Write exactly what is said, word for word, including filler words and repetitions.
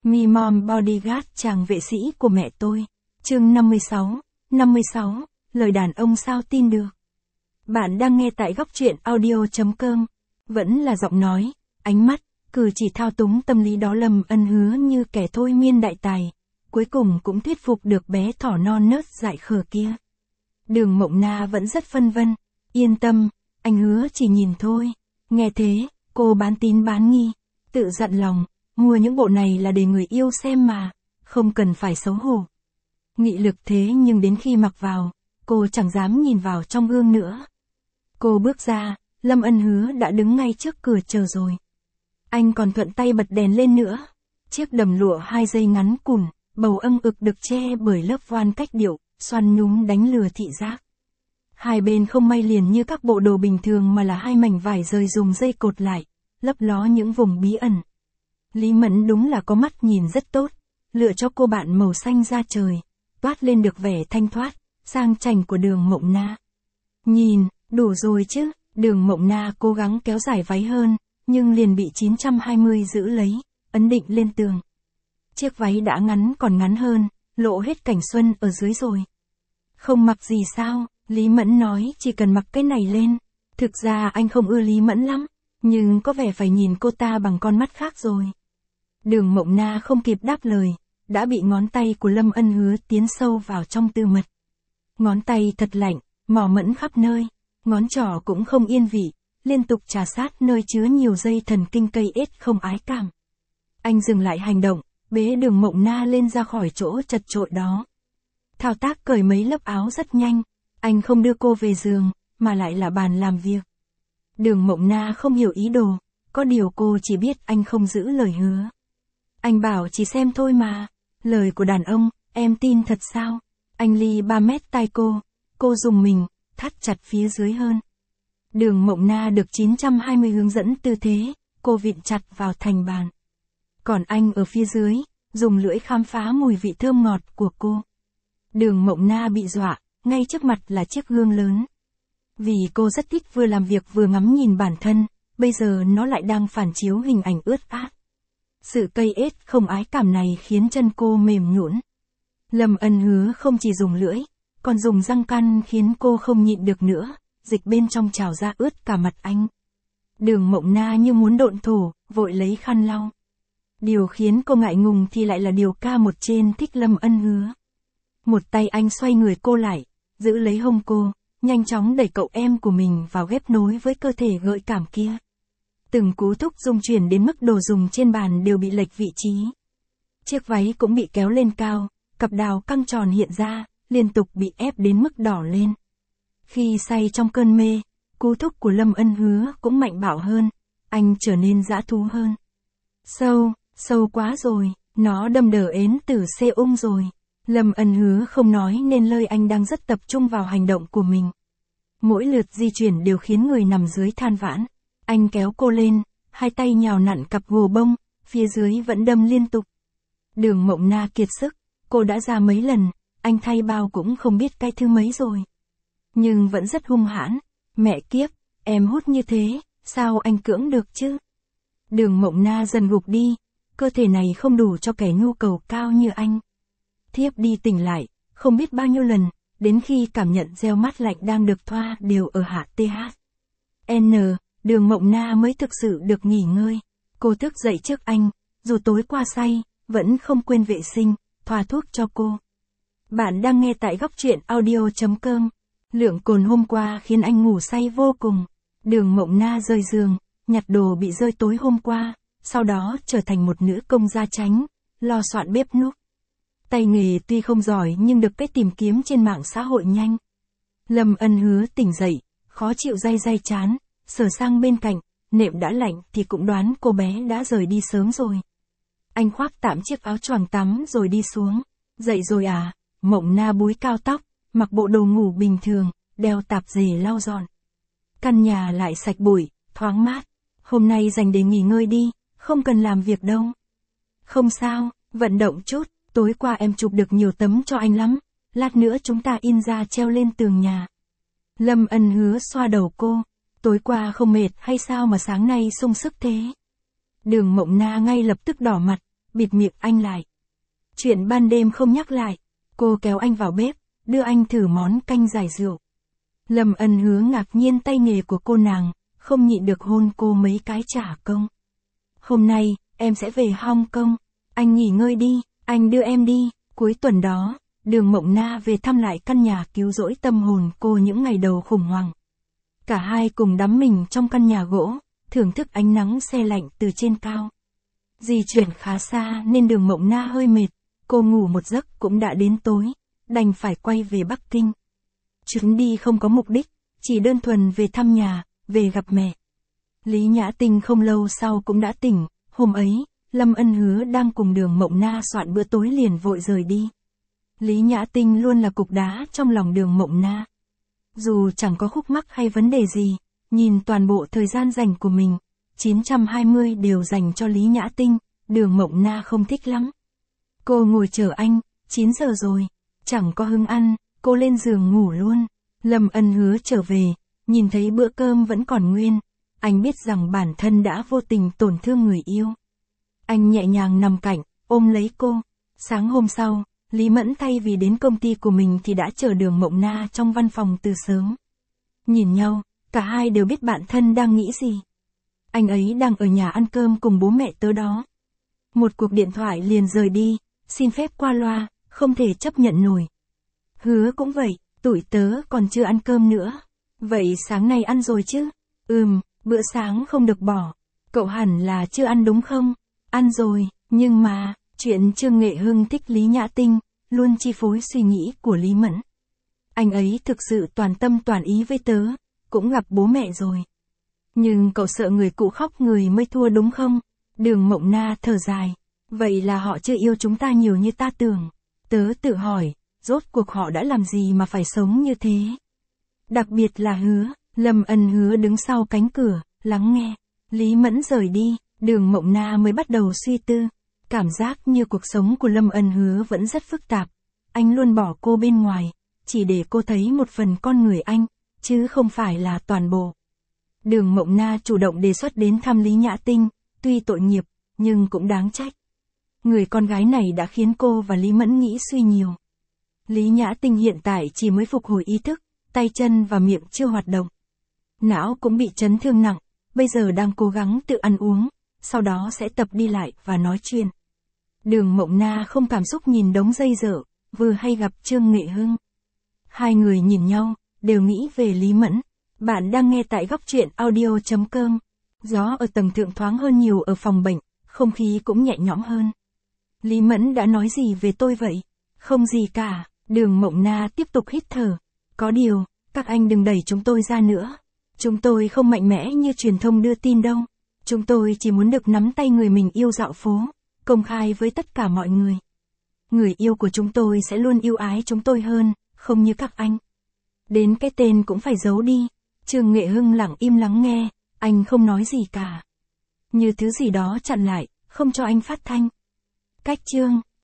Me Mom Bodyguard, chàng vệ sĩ của mẹ tôi. Chương năm mươi sáu, năm mươi sáu, lời đàn ông sao tin được. Bạn đang nghe tại góc truyện audio.com. Vẫn là giọng nói, ánh mắt, cử chỉ thao túng tâm lý đó Lâm Ân Hứa như kẻ thôi miên đại tài. Cuối cùng cũng thuyết phục được bé thỏ non nớt dại khờ kia. Đường Mộng Na vẫn rất phân vân. Yên tâm, anh Hứa chỉ nhìn thôi. Nghe thế, cô bán tín bán nghi. Tự dặn lòng, mua những bộ này là để người yêu xem mà. Không cần phải xấu hổ. Nghị lực thế nhưng đến khi mặc vào, cô chẳng dám nhìn vào trong gương nữa. Cô bước ra, Lâm Ân Hứa đã đứng ngay trước cửa chờ rồi. Anh còn thuận tay bật đèn lên nữa. Chiếc đầm lụa hai dây ngắn cùn, bầu âng ực được che bởi lớp voan cách điệu, xoăn nhúm đánh lừa thị giác. Hai bên không may liền như các bộ đồ bình thường mà là hai mảnh vải rời dùng dây cột lại, lấp ló những vùng bí ẩn. Lý Mẫn đúng là có mắt nhìn rất tốt, lựa cho cô bạn màu xanh da trời, toát lên được vẻ thanh thoát, sang chảnh của Đường Mộng Na. Nhìn, đủ rồi chứ, Đường Mộng Na cố gắng kéo dài váy hơn, nhưng liền bị chín trăm hai mươi giữ lấy, ấn định lên tường. Chiếc váy đã ngắn còn ngắn hơn, lộ hết cảnh xuân ở dưới rồi. Không mặc gì sao, Lý Mẫn nói chỉ cần mặc cái này lên. Thực ra anh không ưa Lý Mẫn lắm, nhưng có vẻ phải nhìn cô ta bằng con mắt khác rồi. Đường Mộng Na không kịp đáp lời, đã bị ngón tay của Lâm Ân Hứa tiến sâu vào trong tư mật. Ngón tay thật lạnh, mỏ mẫn khắp nơi, ngón trỏ cũng không yên vị, liên tục trà sát nơi chứa nhiều dây thần kinh cây ết không ái cảm. Anh dừng lại hành động, bế Đường Mộng Na lên ra khỏi chỗ chật chội đó. Thao tác cởi mấy lớp áo rất nhanh, anh không đưa cô về giường, mà lại là bàn làm việc. Đường Mộng Na không hiểu ý đồ, có điều cô chỉ biết anh không giữ lời hứa. Anh bảo chỉ xem thôi mà, lời của đàn ông, em tin thật sao? Anh ly ba mét tai cô, cô dùng mình, thắt chặt phía dưới hơn. Đường Mộng Na được chín trăm hai mươi hướng dẫn tư thế, cô vịn chặt vào thành bàn. Còn anh ở phía dưới, dùng lưỡi khám phá mùi vị thơm ngọt của cô. Đường Mộng Na bị dọa, ngay trước mặt là chiếc gương lớn. Vì cô rất thích vừa làm việc vừa ngắm nhìn bản thân, bây giờ nó lại đang phản chiếu hình ảnh ướt át. Sự cây ết không ái cảm này khiến chân cô mềm nhũn. Lâm Ân Hứa không chỉ dùng lưỡi, còn dùng răng căn khiến cô không nhịn được nữa, dịch bên trong trào ra ướt cả mặt anh. Đường Mộng Na như muốn độn thổ, vội lấy khăn lau. Điều khiến cô ngại ngùng thì lại là điều ca một trên thích Lâm Ân Hứa. Một tay anh xoay người cô lại, giữ lấy hông cô, nhanh chóng đẩy cậu em của mình vào ghép nối với cơ thể gợi cảm kia. Từng cú thúc dung chuyển đến mức đồ dùng trên bàn đều bị lệch vị trí. Chiếc váy cũng bị kéo lên cao, cặp đào căng tròn hiện ra, liên tục bị ép đến mức đỏ lên. Khi say trong cơn mê, cú thúc của Lâm Ân Hứa cũng mạnh bạo hơn, anh trở nên dã thú hơn. Sâu, sâu quá rồi, nó đâm đờ ến từ xê ung rồi. Lâm Ân Hứa không nói nên lời, anh đang rất tập trung vào hành động của mình. Mỗi lượt di chuyển đều khiến người nằm dưới than vãn. Anh kéo cô lên, hai tay nhào nặn cặp gồ bông, phía dưới vẫn đâm liên tục. Đường Mộng Na kiệt sức, cô đã ra mấy lần, anh thay bao cũng không biết cái thứ mấy rồi. Nhưng vẫn rất hung hãn, mẹ kiếp, em hút như thế, sao anh cưỡng được chứ? Đường Mộng Na dần gục đi, cơ thể này không đủ cho kẻ nhu cầu cao như anh. Thiếp đi tỉnh lại, không biết bao nhiêu lần, đến khi cảm nhận gieo mát lạnh đang được thoa đều ở hạ tê hát. N, Đường Mộng Na mới thực sự được nghỉ ngơi. Cô thức dậy trước anh, dù tối qua say, vẫn không quên vệ sinh, thoa thuốc cho cô. Bạn đang nghe tại góc truyện audio.com. Lượng cồn hôm qua khiến anh ngủ say vô cùng. Đường Mộng Na rời giường, nhặt đồ bị rơi tối hôm qua, sau đó trở thành một nữ công gia chánh, lo soạn bếp núc. Tay nghề tuy không giỏi nhưng được cái tìm kiếm trên mạng xã hội nhanh. Lâm Ân Hứa tỉnh dậy, khó chịu day day chán, sờ sang bên cạnh, nệm đã lạnh thì cũng đoán cô bé đã rời đi sớm rồi. Anh khoác tạm chiếc áo choàng tắm rồi đi xuống. Dậy rồi à? Mộng Na búi cao tóc, mặc bộ đồ ngủ bình thường, đeo tạp dề lau dọn. Căn nhà lại sạch bụi, thoáng mát. Hôm nay dành để nghỉ ngơi đi, không cần làm việc đâu. Không sao, vận động chút. Tối qua em chụp được nhiều tấm cho anh lắm, lát nữa chúng ta in ra treo lên tường nhà. Lâm Ân Hứa xoa đầu cô, tối qua không mệt hay sao mà sáng nay sung sức thế? Đường Mộng Na ngay lập tức đỏ mặt, bịt miệng anh lại. Chuyện ban đêm không nhắc lại, cô kéo anh vào bếp, đưa anh thử món canh giải rượu. Lâm Ân Hứa ngạc nhiên tay nghề của cô nàng, không nhịn được hôn cô mấy cái trả công. Hôm nay, em sẽ về Hong Kong, anh nghỉ ngơi đi, anh đưa em đi. Cuối tuần đó, Đường Mộng Na về thăm lại căn nhà cứu rỗi tâm hồn cô những ngày đầu khủng hoảng. Cả hai cùng đắm mình trong căn nhà gỗ, thưởng thức ánh nắng se lạnh từ trên cao. Di chuyển khá xa nên Đường Mộng Na hơi mệt, cô ngủ một giấc cũng đã đến tối, đành phải quay về Bắc Kinh. Chuyến đi không có mục đích, chỉ đơn thuần về thăm nhà, về gặp mẹ. Lý Nhã Tinh không lâu sau cũng đã tỉnh, hôm ấy, Lâm Ân Hứa đang cùng Đường Mộng Na soạn bữa tối liền vội rời đi. Lý Nhã Tinh luôn là cục đá trong lòng Đường Mộng Na. Dù chẳng có khúc mắc hay vấn đề gì, nhìn toàn bộ thời gian dành của mình, chín trăm hai mươi đều dành cho Lý Nhã Tinh, Đường Mộng Na không thích lắm. Cô ngồi chờ anh, chín giờ rồi, chẳng có hứng ăn, cô lên giường ngủ luôn. Lâm Ân Hứa trở về, nhìn thấy bữa cơm vẫn còn nguyên, anh biết rằng bản thân đã vô tình tổn thương người yêu. Anh nhẹ nhàng nằm cạnh, ôm lấy cô. Sáng hôm sau, Lý Mẫn thay vì đến công ty của mình thì đã chờ Đường Mộng Na trong văn phòng từ sớm. Nhìn nhau, cả hai đều biết bạn thân đang nghĩ gì. Anh ấy đang ở nhà ăn cơm cùng bố mẹ tớ đó. Một cuộc điện thoại liền rời đi, xin phép qua loa, không thể chấp nhận nổi. Hứa cũng vậy, tụi tớ còn chưa ăn cơm nữa. Vậy sáng nay ăn rồi chứ? Ừm, bữa sáng không được bỏ. Cậu hẳn là chưa ăn đúng không? Ăn rồi, nhưng mà, chuyện Trương Nghệ Hưng thích Lý Nhã Tinh, luôn chi phối suy nghĩ của Lý Mẫn. Anh ấy thực sự toàn tâm toàn ý với tớ, cũng gặp bố mẹ rồi. Nhưng cậu sợ người cũ khóc người mới thua đúng không? Đường Mộng Na thở dài. Vậy là họ chưa yêu chúng ta nhiều như ta tưởng. Tớ tự hỏi, rốt cuộc họ đã làm gì mà phải sống như thế? Đặc biệt là Hứa, Lâm Ân Hứa đứng sau cánh cửa, lắng nghe. Lý Mẫn rời đi, Đường Mộng Na mới bắt đầu suy tư. Cảm giác như cuộc sống của Lâm Ân Hứa vẫn rất phức tạp. Anh luôn bỏ cô bên ngoài, chỉ để cô thấy một phần con người anh, chứ không phải là toàn bộ. Đường Mộng Na chủ động đề xuất đến thăm Lý Nhã Tinh, tuy tội nghiệp, nhưng cũng đáng trách. Người con gái này đã khiến cô và Lý Mẫn nghĩ suy nhiều. Lý Nhã Tinh hiện tại chỉ mới phục hồi ý thức, tay chân và miệng chưa hoạt động. Não cũng bị chấn thương nặng, bây giờ đang cố gắng tự ăn uống, sau đó sẽ tập đi lại và nói chuyện. Đường Mộng Na không cảm xúc nhìn đống dây dở, vừa hay gặp Trương Nghệ Hưng. Hai người nhìn nhau, đều nghĩ về Lý Mẫn. Bạn đang nghe tại góc truyện audio chấm com. Gió ở tầng thượng thoáng hơn nhiều ở phòng bệnh, không khí cũng nhẹ nhõm hơn. Lý Mẫn đã nói gì về tôi vậy? Không gì cả, Đường Mộng Na tiếp tục hít thở. Có điều, các anh đừng đẩy chúng tôi ra nữa. Chúng tôi không mạnh mẽ như truyền thông đưa tin đâu. Chúng tôi chỉ muốn được nắm tay người mình yêu dạo phố, công khai với tất cả mọi người. Người yêu của chúng tôi sẽ luôn yêu ái chúng tôi hơn, không như các anh. Đến cái tên cũng phải giấu đi. Trương Nghệ Hưng lặng im lắng nghe, anh không nói gì cả. Như thứ gì đó chặn lại, không cho anh phát thanh. Cách Trương